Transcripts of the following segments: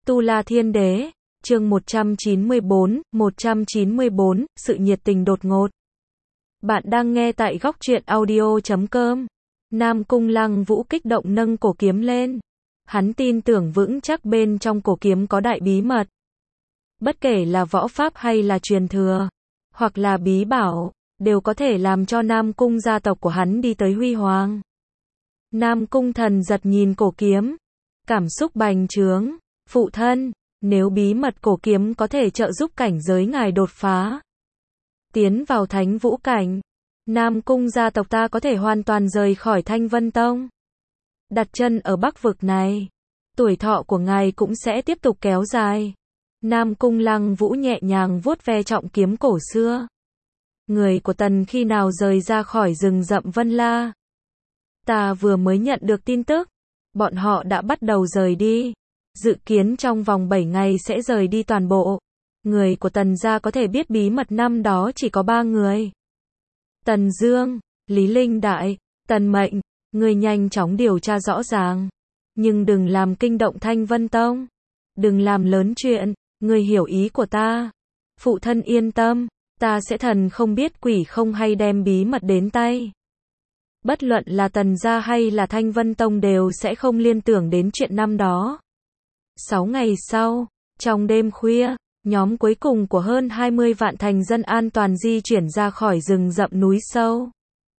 Tu La Thiên Đế, chương 194, sự nhiệt tình đột ngột. Bạn đang nghe tại góc truyện audio.com. Nam Cung Lăng Vũ kích động nâng cổ kiếm lên. Hắn tin tưởng vững chắc bên trong cổ kiếm có đại bí mật. Bất kể là võ pháp hay là truyền thừa, hoặc là bí bảo, đều có thể làm cho Nam Cung gia tộc của hắn đi tới huy hoàng. Nam Cung Thần giật nhìn cổ kiếm, cảm xúc bành trướng. Phụ thân, nếu bí mật cổ kiếm có thể trợ giúp cảnh giới ngài đột phá, tiến vào thánh vũ cảnh, Nam Cung gia tộc ta có thể hoàn toàn rời khỏi Thanh Vân Tông, đặt chân ở Bắc vực này, tuổi thọ của ngài cũng sẽ tiếp tục kéo dài. Nam Cung Lăng Vũ nhẹ nhàng vuốt ve trọng kiếm cổ xưa. Người của Tần khi nào rời ra khỏi rừng rậm Vân La? Ta vừa mới nhận được tin tức, bọn họ đã bắt đầu rời đi. Dự kiến trong vòng 7 ngày sẽ rời đi toàn bộ. Người của Tần gia có thể biết bí mật năm đó chỉ có 3 người. Tần Dương, Lý Linh Đại, Tần Mệnh, người nhanh chóng điều tra rõ ràng. Nhưng đừng làm kinh động Thanh Vân Tông. Đừng làm lớn chuyện, người hiểu ý của ta. Phụ thân yên tâm, ta sẽ thần không biết quỷ không hay đem bí mật đến tay. Bất luận là Tần gia hay là Thanh Vân Tông đều sẽ không liên tưởng đến chuyện năm đó. 6 ngày sau, trong đêm khuya, nhóm cuối cùng của hơn 20 vạn thành dân an toàn di chuyển ra khỏi rừng rậm núi sâu.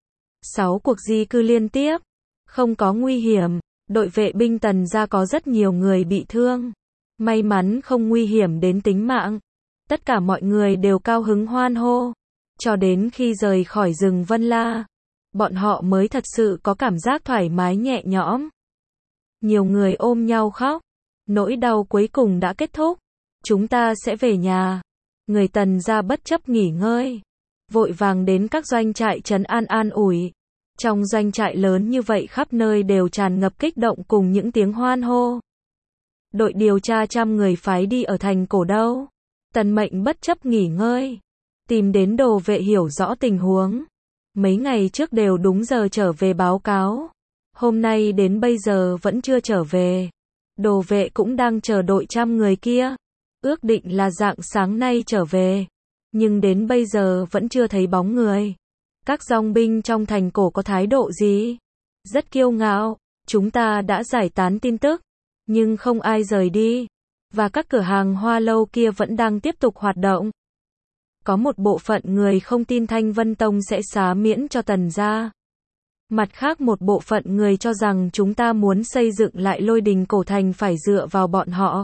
6 cuộc di cư liên tiếp, không có nguy hiểm, đội vệ binh Tần gia có rất nhiều người bị thương. May mắn không nguy hiểm đến tính mạng. Tất cả mọi người đều cao hứng hoan hô. Cho đến khi rời khỏi rừng Vân La, bọn họ mới thật sự có cảm giác thoải mái nhẹ nhõm. Nhiều người ôm nhau khóc. Nỗi đau cuối cùng đã kết thúc. Chúng ta sẽ về nhà. Người Tần gia bất chấp nghỉ ngơi, vội vàng đến các doanh trại trấn an an ủi. Trong doanh trại lớn như vậy khắp nơi đều tràn ngập kích động cùng những tiếng hoan hô. Đội điều tra 100 người phái đi ở thành cổ đâu. Tần Mệnh bất chấp nghỉ ngơi, tìm đến đồ vệ hiểu rõ tình huống. Mấy ngày trước đều đúng giờ trở về báo cáo. Hôm nay đến bây giờ vẫn chưa trở về. Đồ vệ cũng đang chờ đội 100 người kia. Ước định là rạng sáng nay trở về. Nhưng đến bây giờ vẫn chưa thấy bóng người. Các dòng binh trong thành cổ có thái độ gì? Rất kiêu ngạo. Chúng ta đã giải tán tin tức, nhưng không ai rời đi. Và các cửa hàng hoa lâu kia vẫn đang tiếp tục hoạt động. Có một bộ phận người không tin Thanh Vân Tông sẽ xá miễn cho Tần gia. Mặt khác một bộ phận người cho rằng chúng ta muốn xây dựng lại Lôi Đình cổ thành phải dựa vào bọn họ.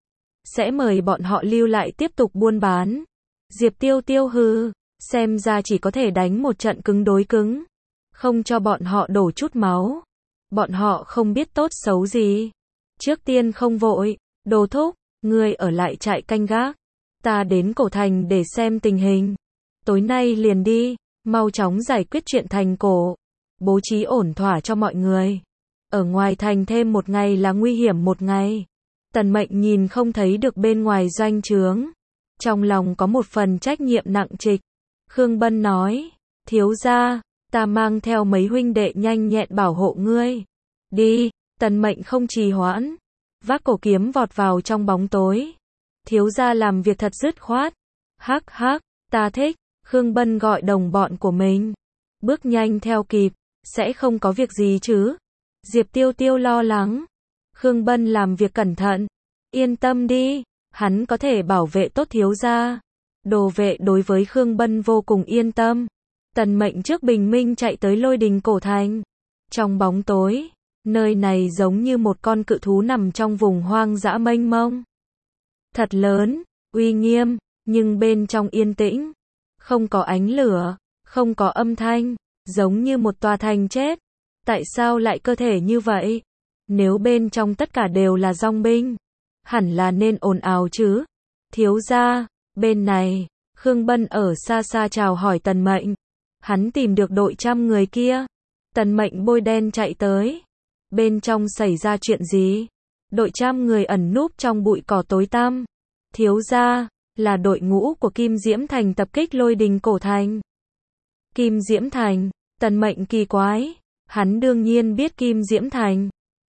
Sẽ mời bọn họ lưu lại tiếp tục buôn bán. Diệp Tiêu Tiêu hừ, xem ra chỉ có thể đánh một trận cứng đối cứng. Không cho bọn họ đổ chút máu. Bọn họ không biết tốt xấu gì. Trước tiên không vội, Đồ Thúc, ngươi ở lại trại canh gác. Ta đến cổ thành để xem tình hình. Tối nay liền đi, mau chóng giải quyết chuyện thành cổ. Bố trí ổn thỏa cho mọi người. Ở ngoài thành thêm một ngày là nguy hiểm một ngày. Tần Mệnh nhìn không thấy được bên ngoài doanh trướng. Trong lòng có một phần trách nhiệm nặng trịch. Khương Bân nói, thiếu gia, ta mang theo mấy huynh đệ nhanh nhẹn bảo hộ ngươi. Đi, Tần Mệnh không trì hoãn. Vác cổ kiếm vọt vào trong bóng tối. Thiếu gia làm việc thật dứt khoát. Hắc hắc, ta thích. Khương Bân gọi đồng bọn của mình. Bước nhanh theo kịp. Sẽ không có việc gì chứ? Diệp Tiêu Tiêu lo lắng. Khương Bân làm việc cẩn thận. Yên tâm đi, hắn có thể bảo vệ tốt thiếu gia. Đồ vệ đối với Khương Bân vô cùng yên tâm. Tần Mệnh trước bình minh chạy tới Lôi Đình cổ thành. Trong bóng tối, nơi này giống như một con cự thú nằm trong vùng hoang dã mênh mông. Thật lớn, uy nghiêm, nhưng bên trong yên tĩnh. Không có ánh lửa, không có âm thanh. Giống như một tòa thành chết. Tại sao lại cơ thể như vậy? Nếu bên trong tất cả đều là dòng binh, hẳn là nên ồn ào chứ. Thiếu gia, bên này, Khương Bân ở xa xa chào hỏi Tần Mệnh. Hắn tìm được đội 100 người kia. Tần Mệnh bôi đen chạy tới. Bên trong xảy ra chuyện gì? Đội 100 người ẩn núp trong bụi cỏ tối tăm. Thiếu gia, là đội ngũ của Kim Diễm Thành tập kích Lôi Đình cổ thành. Kim Diễm Thành, Tần Mệnh kỳ quái. Hắn đương nhiên biết Kim Diễm Thành.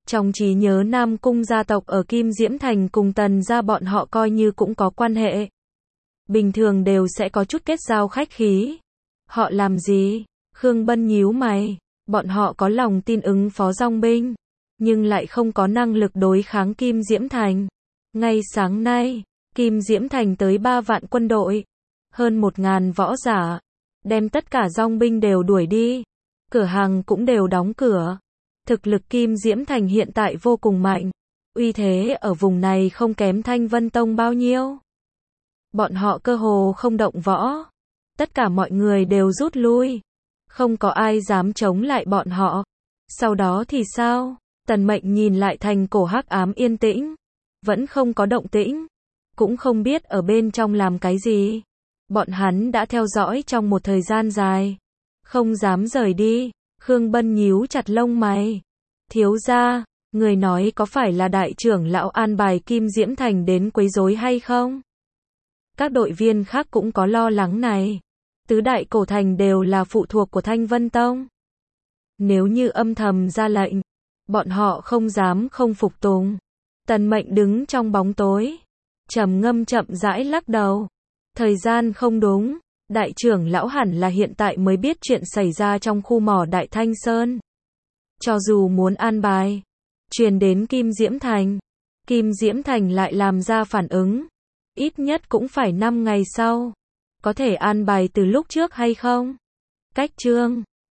Trong trí nhớ Nam Cung gia tộc ở Kim Diễm Thành cùng Tần gia bọn họ coi như cũng có quan hệ. Bình thường đều sẽ có chút kết giao khách khí. Họ làm gì? Khương Bân nhíu mày. Bọn họ có lòng tin ứng phó dòng binh, nhưng lại không có năng lực đối kháng Kim Diễm Thành. Ngay sáng nay, Kim Diễm Thành tới 3 vạn quân đội, hơn 1.000 võ giả, đem tất cả dòng binh đều đuổi đi. Cửa hàng cũng đều đóng cửa. Thực lực Kim Diễm Thành hiện tại vô cùng mạnh. Uy thế ở vùng này không kém Thanh Vân Tông bao nhiêu. Bọn họ cơ hồ không động võ. Tất cả mọi người đều rút lui. Không có ai dám chống lại bọn họ. Sau đó thì sao? Tần Mệnh nhìn lại thành cổ hắc ám yên tĩnh. Vẫn không có động tĩnh. Cũng không biết ở bên trong làm cái gì. Bọn hắn đã theo dõi trong một thời gian dài. Không dám rời đi. Khương Bân nhíu chặt lông mày. Thiếu gia, người nói có phải là đại trưởng lão an bài Kim Diễm Thành đến quấy rối hay không? Các đội viên khác cũng có lo lắng này. Tứ đại cổ thành đều là phụ thuộc của Thanh Vân Tông. Nếu như âm thầm ra lệnh, bọn họ không dám không phục tùng. Tần Mệnh đứng trong bóng tối, trầm ngâm chậm rãi lắc đầu. Thời gian không đúng, đại trưởng lão hẳn là hiện tại mới biết chuyện xảy ra trong khu mỏ Đại Thanh Sơn. Cho dù muốn an bài, truyền đến Kim Diễm Thành, Kim Diễm Thành lại làm ra phản ứng. Ít nhất cũng phải 5 ngày sau. Có thể an bài từ lúc trước hay không? Cách chương